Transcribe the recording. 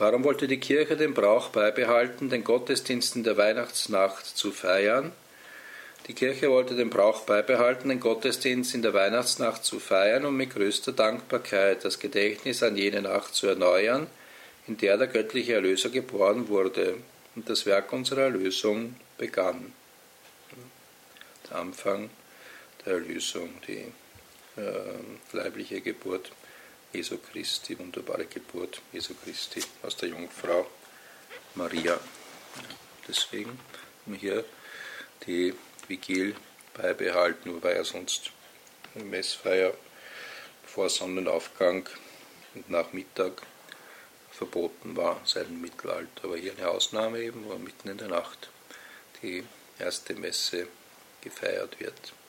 Warum wollte die Kirche den Brauch beibehalten, den Gottesdienst in der Weihnachtsnacht zu feiern? Die Kirche wollte den Brauch beibehalten, den Gottesdienst in der Weihnachtsnacht zu feiern, um mit größter Dankbarkeit das Gedächtnis an jene Nacht zu erneuern, in der der göttliche Erlöser geboren wurde und das Werk unserer Erlösung begann. Der Anfang der Erlösung, die leibliche Geburt Jesu Christi, wunderbare Geburt Jesu Christi aus der Jungfrau Maria. Deswegen haben wir hier die Vigil beibehalten, wobei ja sonst eine Messfeier vor Sonnenaufgang und nach Mittag verboten war, seit dem Mittelalter. Aber hier eine Ausnahme eben, wo mitten in der Nacht die erste Messe gefeiert wird.